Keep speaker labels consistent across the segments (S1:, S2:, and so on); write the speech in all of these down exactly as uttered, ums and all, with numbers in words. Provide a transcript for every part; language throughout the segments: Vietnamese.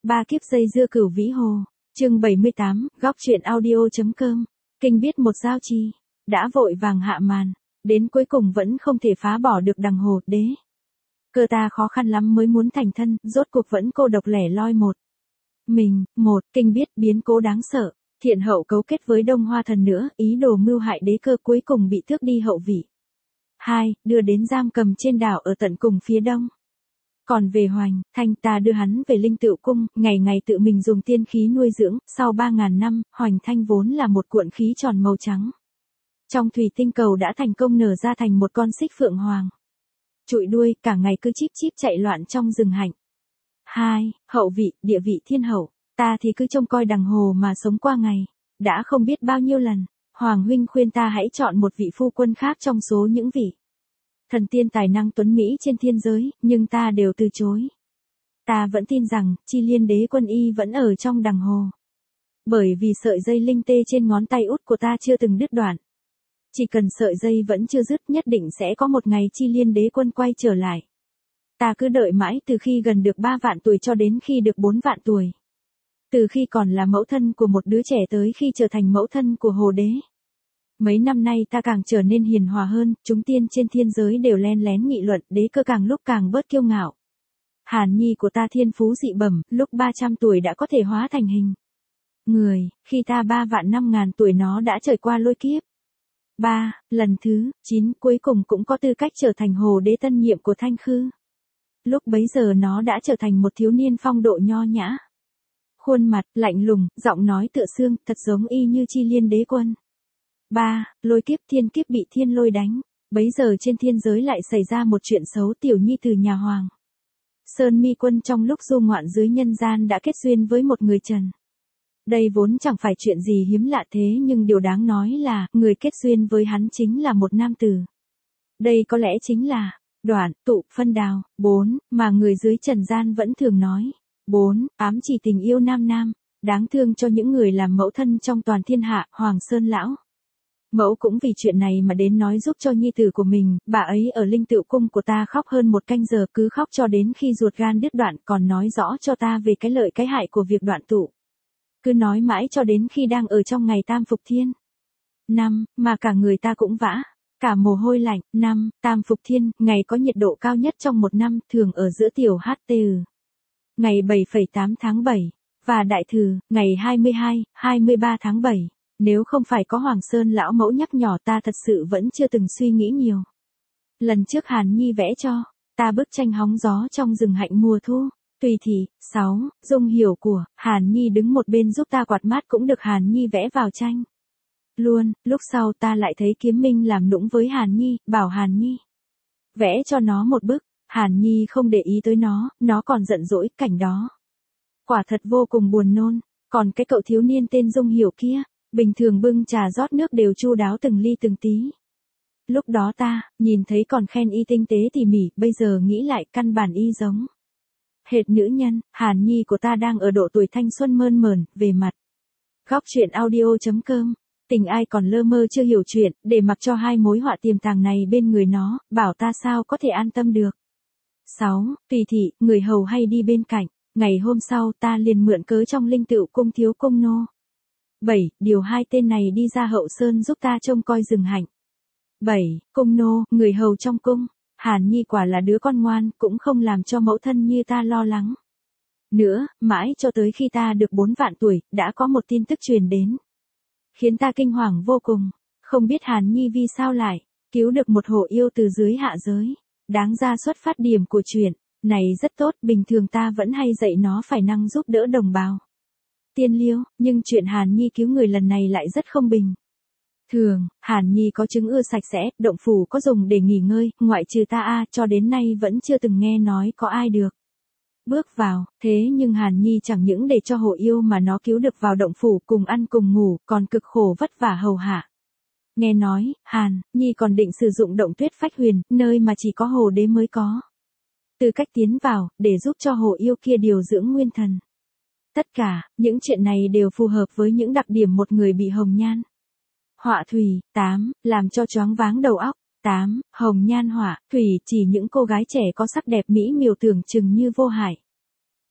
S1: Ba kiếp dây dưa Cửu Vĩ Hồ, chương bảy mươi tám, góc truyện audio.com. Kinh biết một giao chi, đã vội vàng hạ màn, đến cuối cùng vẫn không thể phá bỏ được đằng Hồ Đế. Cơ ta khó khăn lắm mới muốn thành thân, rốt cuộc vẫn cô độc lẻ loi một mình. Một, Kinh biết biến cố đáng sợ, Thiện Hậu cấu kết với Đông Hoa Thần nữa, ý đồ mưu hại Đế Cơ, cuối cùng bị tước đi hậu vị. Hai, Đưa đến giam cầm trên đảo ở tận cùng phía đông. Còn về Hoành Thanh, ta đưa hắn về Linh Tựu Cung, ngày ngày tự mình dùng tiên khí nuôi dưỡng, sau ba ngàn năm, Hoành Thanh vốn là một cuộn khí tròn màu trắng. Trong thủy tinh cầu đã thành công nở ra thành một con xích phượng hoàng. Trụi đuôi, cả ngày cứ chíp chíp chạy loạn trong rừng hạnh. Hai, Hậu vị, địa vị thiên hậu, ta thì cứ trông coi đằng Hồ mà sống qua ngày. Đã không biết bao nhiêu lần, Hoàng huynh khuyên ta hãy chọn một vị phu quân khác trong số những vị thần tiên tài năng tuấn Mỹ trên thiên giới, nhưng ta đều từ chối. Ta vẫn tin rằng, Chi Liên Đế Quân y vẫn ở trong đằng Hồ. Bởi vì sợi dây linh tê trên ngón tay út của ta chưa từng đứt đoạn. Chỉ cần sợi dây vẫn chưa dứt, nhất định sẽ có một ngày Chi Liên Đế Quân quay trở lại. Ta cứ đợi mãi từ khi gần được ba vạn tuổi cho đến khi được bốn vạn tuổi. Từ khi còn là mẫu thân của một đứa trẻ tới khi trở thành mẫu thân của Hồ Đế. Mấy năm nay ta càng trở nên hiền hòa hơn, chúng tiên trên thiên giới đều len lén nghị luận, Đế Cơ càng lúc càng bớt kiêu ngạo. Hàn Nhi của ta thiên phú dị bẩm, lúc ba trăm tuổi đã có thể hóa thành hình người, khi ta ba vạn năm ngàn tuổi nó đã trải qua lôi kiếp. Ba, lần thứ chín cuối cùng cũng có tư cách trở thành Hồ Đế tân nhiệm của Thanh Khư. Lúc bấy giờ nó đã trở thành một thiếu niên phong độ nho nhã. Khuôn mặt lạnh lùng, giọng nói tựa xương, thật giống y như Chi Liên Đế Quân. Ba, Lôi kiếp thiên kiếp bị thiên lôi đánh. Bấy giờ trên thiên giới lại xảy ra một chuyện xấu, tiểu nhi từ nhà Hoàng Sơn Mi Quân trong lúc du ngoạn dưới nhân gian đã kết duyên với một người trần. Đây vốn chẳng phải chuyện gì hiếm lạ thế, nhưng điều đáng nói là, người kết duyên với hắn chính là một nam tử. Đây có lẽ chính là Đoạn, Tụ, Phân Đào. Bốn, mà người dưới trần gian vẫn thường nói. Bốn, ám chỉ tình yêu nam nam, đáng thương cho những người làm mẫu thân trong toàn thiên hạ. Hoàng Sơn Lão Mẫu cũng vì chuyện này mà đến nói giúp cho nhi tử của mình, bà ấy ở Linh Tựu Cung của ta khóc hơn một canh giờ, cứ khóc cho đến khi ruột gan đứt đoạn, còn nói rõ cho ta về cái lợi cái hại của việc đoạn tụ. Cứ nói mãi cho đến khi đang ở trong ngày tam phục thiên. Năm, mà cả người ta cũng vã, cả mồ hôi lạnh. Năm, tam phục thiên, ngày có nhiệt độ cao nhất trong một năm, thường ở giữa tiểu hát tê ừ. Ngày bảy phẩy tám tháng bảy, và đại thử, ngày hai mươi hai, hai mươi ba tháng bảy. Nếu không phải có Hoàng Sơn Lão Mẫu nhắc nhở, ta thật sự vẫn chưa từng suy nghĩ nhiều. Lần trước Hàn Nhi vẽ cho ta bức tranh hóng gió trong rừng hạnh mùa thu. Tùy thị. Sáu, Dung hiểu của Hàn Nhi đứng một bên giúp ta quạt mát cũng được Hàn Nhi vẽ vào tranh luôn. Lúc sau ta lại thấy Kiếm Minh làm nũng với Hàn Nhi, bảo Hàn Nhi vẽ cho nó một bức. Hàn Nhi không để ý tới nó, nó còn giận dỗi. Cảnh đó quả thật vô cùng buồn nôn. Còn cái cậu thiếu niên tên Dung hiểu kia, bình thường bưng trà rót nước đều chu đáo từng ly từng tí. Lúc đó ta nhìn thấy còn khen y tinh tế tỉ mỉ, bây giờ nghĩ lại căn bản y giống hệt nữ nhân. Hàn Nhi của ta đang ở độ tuổi thanh xuân mơn mởn. Về mặt góc truyện audio.com, tình ai còn lơ mơ chưa hiểu chuyện, để mặc cho hai mối họa tiềm tàng này bên người nó, bảo ta sao có thể an tâm được. Sáu, Tùy thị, người hầu hay đi bên cạnh. Ngày hôm sau ta liền mượn cớ trong Linh Tựu Cung thiếu công nô. Bảy, Điều hai tên này đi ra Hậu Sơn giúp ta trông coi rừng hạnh. Bảy, Cung nô, người hầu trong cung. Hàn Nhi quả là đứa con ngoan, cũng không làm cho mẫu thân như ta lo lắng nữa, mãi cho tới khi ta được bốn vạn tuổi, đã có một tin tức truyền đến, khiến ta kinh hoàng vô cùng. Không biết Hàn Nhi vì sao lại cứu được một hồ yêu từ dưới hạ giới. Đáng ra xuất phát điểm của chuyện này rất tốt, bình thường ta vẫn hay dạy nó phải năng giúp đỡ đồng bào tiên liêu, nhưng chuyện Hàn Nhi cứu người lần này lại rất không bình thường. Hàn Nhi có chứng ưa sạch sẽ, động phủ có dùng để nghỉ ngơi, ngoại trừ ta a, cho đến nay vẫn chưa từng nghe nói có ai được bước vào. Thế nhưng Hàn Nhi chẳng những để cho hồ yêu mà nó cứu được vào động phủ, cùng ăn cùng ngủ, còn cực khổ vất vả hầu hạ. Nghe nói, Hàn Nhi còn định sử dụng động tuyết phách huyền, nơi mà chỉ có Hồ Đế mới có tư cách tiến vào, để giúp cho hồ yêu kia điều dưỡng nguyên thần. Tất cả những chuyện này đều phù hợp với những đặc điểm một người bị hồng nhan họa thủy. Tám, Làm cho choáng váng đầu óc. Tám, Hồng nhan họa thủy chỉ những cô gái trẻ có sắc đẹp mỹ miều tưởng chừng như vô hại,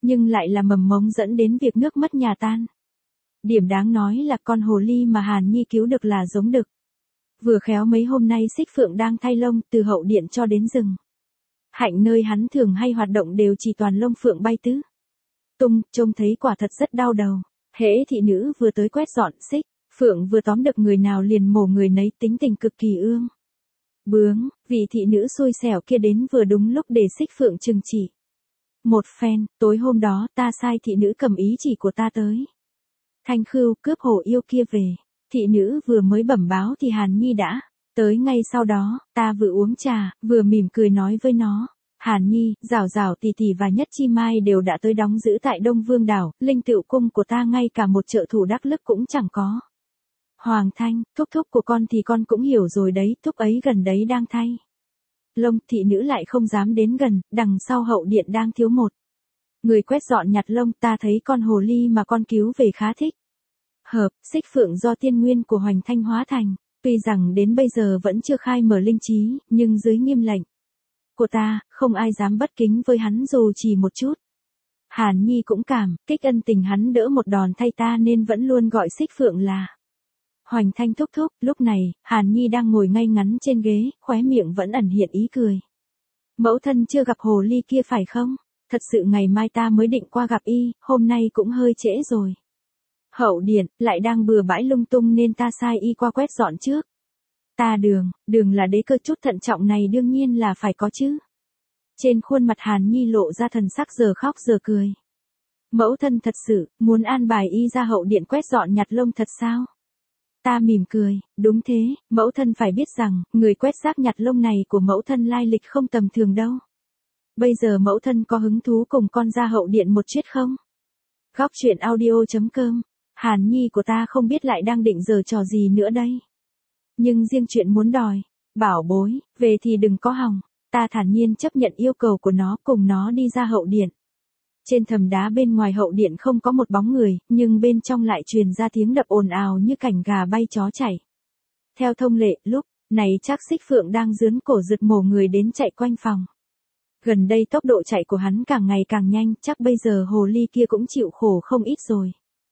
S1: nhưng lại là mầm mống dẫn đến việc nước mất nhà tan. Điểm đáng nói là con hồ ly mà Hàn Nhi cứu được là giống đực. Vừa khéo mấy hôm nay Xích Phượng đang thay lông từ hậu điện cho đến rừng. Hạnh nơi hắn thường hay hoạt động đều chỉ toàn lông phượng bay tứ tung, trông thấy quả thật rất đau đầu. Hễ thị nữ vừa tới quét dọn, Xích Phượng vừa tóm được người nào liền mổ người nấy, tính tình cực kỳ ương bướng. Vị thị nữ xui xẻo kia đến vừa đúng lúc để Xích Phượng trừng trị một phen. Tối hôm đó ta sai thị nữ cầm ý chỉ của ta tới Thanh Khưu cướp hổ yêu kia về. Thị nữ vừa mới bẩm báo thì Hàn Nhi đã tới ngay sau đó. Ta vừa uống trà, vừa mỉm cười nói với nó. Hàn Nhi, Giảo Giảo tỷ tỷ và Nhất Chi Mai đều đã tới đóng giữ tại Đông Vương đảo, linh tựu cung của ta ngay cả một trợ thủ đắc lực cũng chẳng có. Hoàng Thanh, thúc thúc của con thì con cũng hiểu rồi đấy, thúc ấy gần đấy đang thay lông. Thị nữ lại không dám đến gần, đằng sau hậu điện đang thiếu một người quét dọn nhặt lông. Ta thấy con hồ ly mà con cứu về khá thích hợp. Xích Phượng do tiên nguyên của Hoành Thanh hóa thành, tuy rằng đến bây giờ vẫn chưa khai mở linh trí, nhưng dưới nghiêm lệnh của ta, không ai dám bất kính với hắn dù chỉ một chút. Hàn Nhi cũng cảm kích ân tình hắn đỡ một đòn thay ta nên vẫn luôn gọi Xích Phượng là Hoành Thanh thúc thúc. Lúc này, Hàn Nhi đang ngồi ngay ngắn trên ghế, khóe miệng vẫn ẩn hiện ý cười. Mẫu thân chưa gặp hồ ly kia phải không? Thật sự ngày mai ta mới định qua gặp y, hôm nay cũng hơi trễ rồi. Hậu điện, lại đang bừa bãi lung tung nên ta sai y qua quét dọn trước. Ta đường, đường là đế cơ, chút thận trọng này đương nhiên là phải có chứ. Trên khuôn mặt Hàn Nhi lộ ra thần sắc giờ khóc giờ cười. Mẫu thân thật sự, muốn an bài y ra hậu điện quét dọn nhặt lông thật sao? Ta mỉm cười, đúng thế, mẫu thân phải biết rằng, người quét rác nhặt lông này của mẫu thân lai lịch không tầm thường đâu. Bây giờ mẫu thân có hứng thú cùng con ra hậu điện một chuyến không? Góc truyện audio chấm com. Hàn Nhi của ta không biết lại đang định giở trò gì nữa đây. Nhưng riêng chuyện muốn đòi bảo bối về thì đừng có hòng. Ta thản nhiên chấp nhận yêu cầu của nó, cùng nó đi ra hậu điện. Trên thềm đá bên ngoài hậu điện không có một bóng người, nhưng bên trong lại truyền ra tiếng đập ồn ào như cảnh gà bay chó chạy. Theo thông lệ, lúc này chắc Xích Phượng đang giương cổ rượt mổ người đến chạy quanh phòng. Gần đây tốc độ chạy của hắn càng ngày càng nhanh, chắc bây giờ hồ ly kia cũng chịu khổ không ít rồi.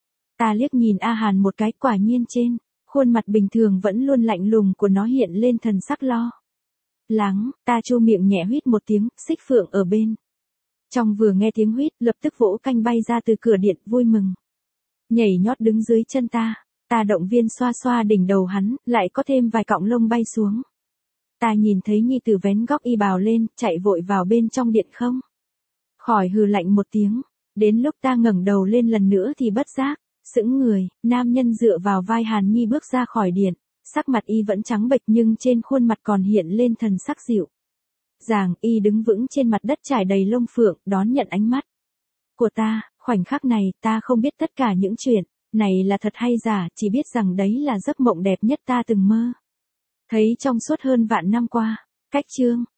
S1: Ta liếc nhìn A Hàn một cái, quả nhiên trên khuôn mặt bình thường vẫn luôn lạnh lùng của nó hiện lên thần sắc lo lắng. Ta chu miệng nhẹ huýt một tiếng. Xích Phượng ở bên trong vừa nghe tiếng huýt, lập tức vỗ canh bay ra từ cửa điện, vui mừng nhảy nhót đứng dưới chân ta. Ta động viên xoa xoa đỉnh đầu hắn, lại có thêm vài cọng lông bay xuống. Ta nhìn thấy nhi tử vén góc y bào lên, chạy vội vào bên trong điện không khỏi hừ lạnh một tiếng. Đến lúc ta ngẩng đầu lên lần nữa thì bất giác sững người. Nam nhân dựa vào vai Hàn Nhi bước ra khỏi điện, sắc mặt y vẫn trắng bệch nhưng trên khuôn mặt còn hiện lên thần sắc dịu dàng. Y đứng vững trên mặt đất trải đầy lông phượng, đón nhận ánh mắt của ta. Khoảnh khắc này, ta không biết tất cả những chuyện này là thật hay giả, chỉ biết rằng đấy là giấc mộng đẹp nhất ta từng mơ thấy trong suốt hơn vạn năm qua. Cách chương